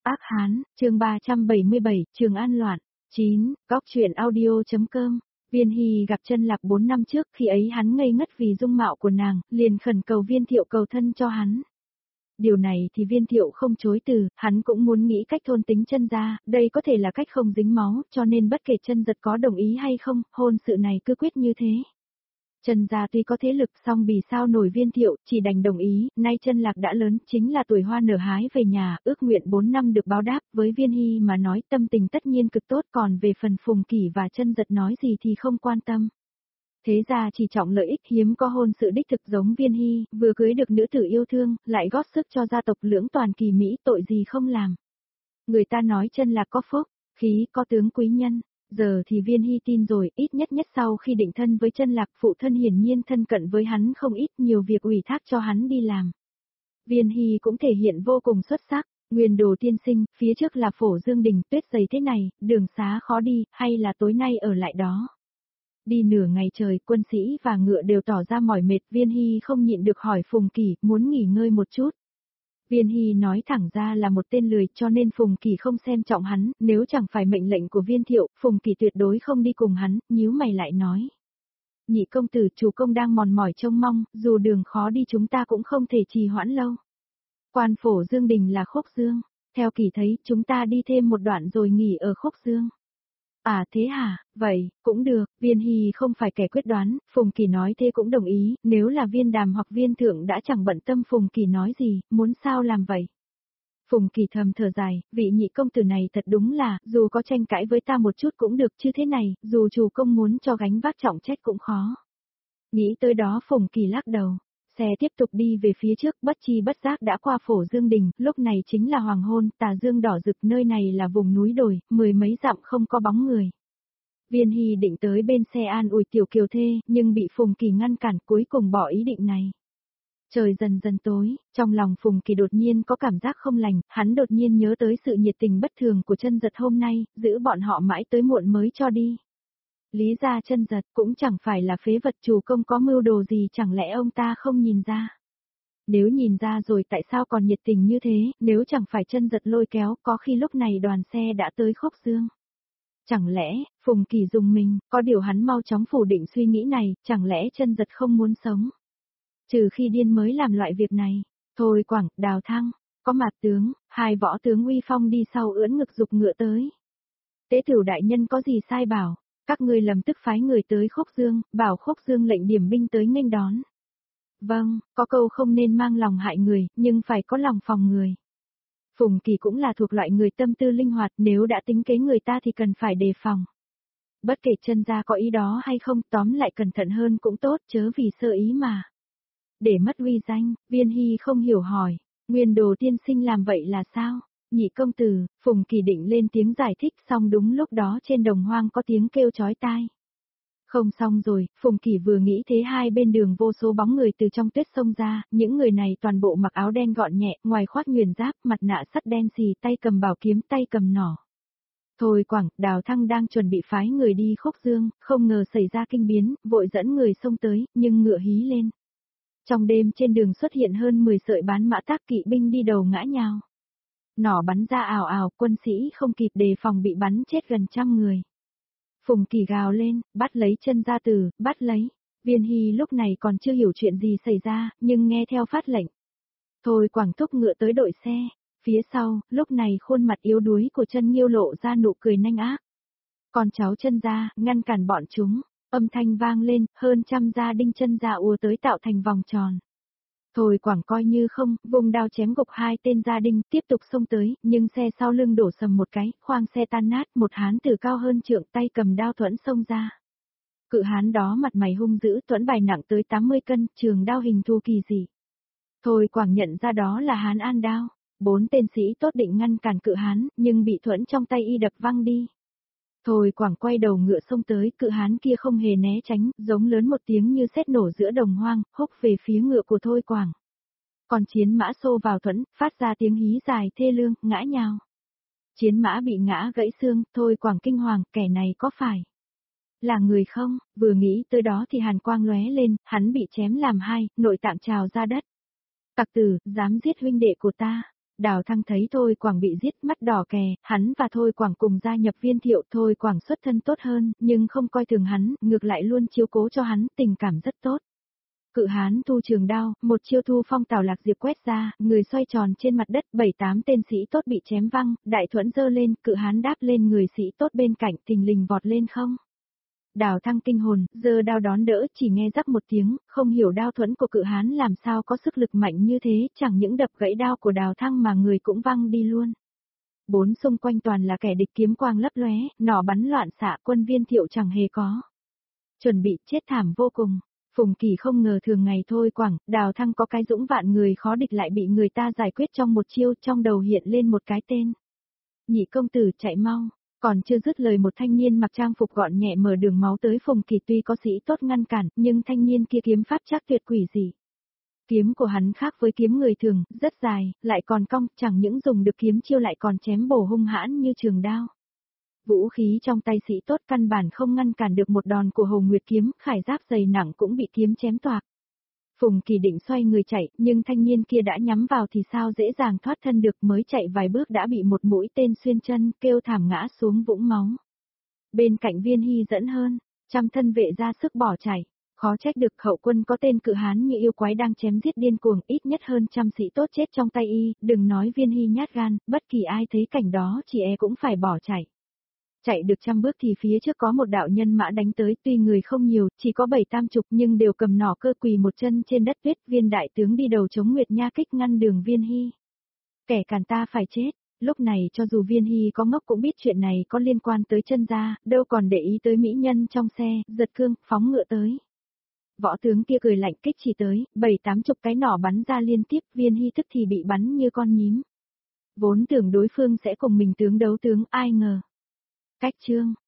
Ác Hán, chương 377, Trường An loạn. 9, Góc truyện audio.com. Viên Hy gặp Chân Lạc 4 năm trước, khi ấy hắn ngây ngất vì dung mạo của nàng, liền khẩn cầu Viên Thiệu cầu thân cho hắn. Điều này thì Viên Thiệu không chối từ, hắn cũng muốn nghĩ cách thôn tính Chân gia, đây có thể là cách không dính máu, cho nên bất kể Chân Dật có đồng ý hay không, hôn sự này cứ quyết như thế. Chân gia tuy có thế lực song vì sao nổi Viên Thiệu, chỉ đành đồng ý, nay Chân Lạc đã lớn, chính là tuổi hoa nở hái về nhà, ước nguyện 4 năm được báo đáp, với Viên Hy mà nói tâm tình tất nhiên cực tốt, còn về phần Phùng Kỷ và Chân Dật nói gì thì không quan tâm. Thế ra chỉ trọng lợi ích, hiếm có hôn sự đích thực giống Viên Hy, vừa cưới được nữ tử yêu thương, lại góp sức cho gia tộc lưỡng toàn kỳ Mỹ, tội gì không làm. Người ta nói Chân Lạc có phúc, khí có tướng quý nhân. Giờ thì Viên Hy tin rồi, ít nhất sau khi định thân với Chân Lạc, phụ thân hiển nhiên thân cận với hắn không ít, nhiều việc ủy thác cho hắn đi làm. Viên Hy cũng thể hiện vô cùng xuất sắc. Nguyên Đồ tiên sinh, phía trước là Phổ Dương Đình, tuyết dày thế này, đường xá khó đi, hay là tối nay ở lại đó. Đi nửa ngày trời, quân sĩ và ngựa đều tỏ ra mỏi mệt, Viên Hy không nhịn được hỏi Phùng Kỷ, muốn nghỉ ngơi một chút. Viên Hy nói thẳng ra là một tên lười, cho nên Phùng Kỷ không xem trọng hắn, nếu chẳng phải mệnh lệnh của Viên Thiệu, Phùng Kỷ tuyệt đối không đi cùng hắn, nhíu mày lại nói. Nhị công tử, chủ công đang mòn mỏi trông mong, dù đường khó đi chúng ta cũng không thể trì hoãn lâu. Quan Phổ Dương Đình là Khúc Dương, theo Kỷ thấy chúng ta đi thêm một đoạn rồi nghỉ ở Khúc Dương. À thế hả, vậy, cũng được, Viên Hy không phải kẻ quyết đoán, Phùng Kỷ nói thế cũng đồng ý, nếu là Viên Đàm hoặc Viên Thượng đã chẳng bận tâm Phùng Kỷ nói gì, muốn sao làm vậy. Phùng Kỷ thầm thở dài, vị nhị công tử này thật đúng là, dù có tranh cãi với ta một chút cũng được chứ thế này, dù chủ công muốn cho gánh vác trọng trách cũng khó. Nghĩ tới đó Phùng Kỷ lắc đầu. Xe tiếp tục đi về phía trước, bất chi bất giác đã qua Phổ Dương Đình, lúc này chính là hoàng hôn, tà dương đỏ rực, nơi này là vùng núi đồi, 10 mấy dặm không có bóng người. Viên Hy định tới bên xe an ủi tiểu kiều thê, nhưng bị Phùng Kỷ ngăn cản, cuối cùng bỏ ý định này. Trời dần dần tối, trong lòng Phùng Kỷ đột nhiên có cảm giác không lành, hắn đột nhiên nhớ tới sự nhiệt tình bất thường của Chân Dật hôm nay, giữ bọn họ mãi tới muộn mới cho đi. Lý ra Chân Dật cũng chẳng phải là phế vật, chủ công có mưu đồ gì, chẳng lẽ ông ta không nhìn ra. Nếu nhìn ra rồi tại sao còn nhiệt tình như thế, nếu chẳng phải Chân Dật lôi kéo, có khi lúc này đoàn xe đã tới Khúc Dương. Chẳng lẽ, Phùng Kỷ dùng mình, có điều hắn mau chóng phủ định suy nghĩ này, chẳng lẽ Chân Dật không muốn sống. Trừ khi điên mới làm loại việc này. Thôi Quảng, Đào Thăng, có Mạt tướng, hai võ tướng uy phong đi sau ưỡn ngực giục ngựa tới. Tế Tửu đại nhân có gì sai bảo, các ngươi lập tức phái người tới Khúc Dương, bảo Khúc Dương lệnh điểm binh tới nghênh đón. Vâng, có câu không nên mang lòng hại người, nhưng phải có lòng phòng người. Phùng Kỷ cũng là thuộc loại người tâm tư linh hoạt, nếu đã tính kế người ta thì cần phải đề phòng. Bất kể Chân gia có ý đó hay không, tóm lại cẩn thận hơn cũng tốt, chớ vì sơ ý mà. Để mất uy danh, Viên Hy không hiểu hỏi, Nguyên Đồ tiên sinh làm vậy là sao? Nhị công tử, Phùng Kỷ định lên tiếng giải thích, xong đúng lúc đó trên đồng hoang có tiếng kêu chói tai. Không xong rồi, Phùng Kỷ vừa nghĩ thế hai bên đường vô số bóng người từ trong tuyết xông ra, những người này toàn bộ mặc áo đen gọn nhẹ, ngoài khoác nhuyễn giáp, mặt nạ sắt đen xì, tay cầm bảo kiếm, tay cầm nỏ. Thôi Quảng, Đào Thăng đang chuẩn bị phái người đi Khúc Dương, không ngờ xảy ra kinh biến, vội dẫn người xông tới, nhưng ngựa hí lên. Trong đêm trên đường xuất hiện hơn 10 sợi bán mã tác kỵ binh đi đầu ngã nhào. Nỏ bắn ra ào ào, quân sĩ không kịp đề phòng bị bắn chết gần 100 người. Phùng Kỷ gào lên, bắt lấy Chân gia tử, bắt lấy. Viên Hy lúc này còn chưa hiểu chuyện gì xảy ra, nhưng nghe theo phát lệnh. Thôi Quảng thúc ngựa tới đội xe. Phía sau, lúc này khuôn mặt yếu đuối của Chân Nghiêu lộ ra nụ cười nanh ác. Con cháu Chân gia, ngăn cản bọn chúng. Âm thanh vang lên, hơn 100 gia đinh Chân gia ùa tới tạo thành vòng tròn. Thôi Quảng coi như không, vùng đao chém gục hai tên gia đinh, tiếp tục xông tới, nhưng xe sau lưng đổ sầm một cái, khoang xe tan nát, một hán tử cao hơn trượng tay cầm đao thuẫn xông ra. Cự hán đó mặt mày hung dữ, thuẫn bài nặng tới 80 cân, trường đao hình thù kỳ dị. Thôi Quảng nhận ra đó là hán An Đao, 4 tên sĩ tốt định ngăn cản cự hán, nhưng bị thuẫn trong tay y đập văng đi. Thôi Quảng quay đầu ngựa xông tới, cự hán kia không hề né tránh, giống lớn một tiếng như sét nổ giữa đồng hoang, húc về phía ngựa của Thôi Quảng. Còn chiến mã xô vào thuẫn, phát ra tiếng hí dài thê lương, ngã nhào. Chiến mã bị ngã gãy xương, Thôi Quảng kinh hoàng, kẻ này có phải là người không? Vừa nghĩ tới đó thì hàn quang lóe lên, hắn bị chém làm hai, nội tạng trào ra đất. Tặc tử, dám giết huynh đệ của ta. Đào Thăng thấy Thôi Quảng bị giết mắt đỏ kè, hắn và Thôi Quảng cùng gia nhập Viên Thiệu. Thôi Quảng xuất thân tốt hơn, nhưng không coi thường hắn, ngược lại luôn chiếu cố cho hắn, tình cảm rất tốt. Cự hán thu trường đao, một chiêu thu phong Tào Lạc Diệp quét ra, người xoay tròn trên mặt đất, 7-8 tên sĩ tốt bị chém văng, đại thuẫn giơ lên, cự hán đáp lên người sĩ tốt bên cạnh, thình lình vọt lên không. Đào Thăng kinh hồn, giơ đao đón đỡ, chỉ nghe rắc một tiếng, không hiểu đao thuẫn của cự hán làm sao có sức lực mạnh như thế, chẳng những đập gãy đao của Đào Thăng mà người cũng văng đi luôn. Bốn xung quanh toàn là kẻ địch, kiếm quang lấp lóe, nỏ bắn loạn xạ, quân Viên Thiệu chẳng hề có. Chuẩn bị chết thảm vô cùng. Phùng Kỳ không ngờ thường ngày Thôi Quảng, Đào Thăng có cái dũng vạn người khó địch lại bị người ta giải quyết trong một chiêu, trong đầu hiện lên một cái tên. Nhị công tử chạy mau. Còn chưa dứt lời một thanh niên mặc trang phục gọn nhẹ mở đường máu tới Phùng Kỳ, tuy có sĩ tốt ngăn cản, nhưng thanh niên kia kiếm pháp chắc tuyệt quỷ dị. Kiếm của hắn khác với kiếm người thường, rất dài, lại còn cong, chẳng những dùng được kiếm chiêu lại còn chém bổ hung hãn như trường đao. Vũ khí trong tay sĩ tốt căn bản không ngăn cản được một đòn của Hồ Nguyệt kiếm, khải giáp dày nặng cũng bị kiếm chém toạc. Phùng Kỳ định xoay người chạy, nhưng thanh niên kia đã nhắm vào thì sao dễ dàng thoát thân được, mới chạy vài bước đã bị một mũi tên xuyên chân, kêu thảm ngã xuống vũng máu. Bên cạnh Viên Hy dẫn hơn, trăm thân vệ ra sức bỏ chạy, khó trách được hậu quân có tên cự hán như yêu quái đang chém giết điên cuồng, ít nhất hơn trăm sĩ tốt chết trong tay y, đừng nói Viên Hy nhát gan, bất kỳ ai thấy cảnh đó chỉ e cũng phải bỏ chạy. Chạy được trăm bước thì phía trước có một đạo nhân mã đánh tới, tuy người không nhiều, chỉ có 7-80 nhưng đều cầm nỏ cơ, quỳ một chân trên đất tuyết. Viên đại tướng đi đầu chống Nguyệt Nha kích ngăn đường Viên Hy. Kẻ càn ta phải chết. Lúc này cho dù Viên Hy có ngốc cũng biết chuyện này có liên quan tới chân gia, đâu còn để ý tới mỹ nhân trong xe, giật cương, phóng ngựa tới. Võ tướng kia cười lạnh kích chỉ tới, 7-80 cái nỏ bắn ra liên tiếp, Viên Hy tức thì bị bắn như con nhím. Vốn tưởng đối phương sẽ cùng mình tướng đấu tướng, ai ngờ. Cách chương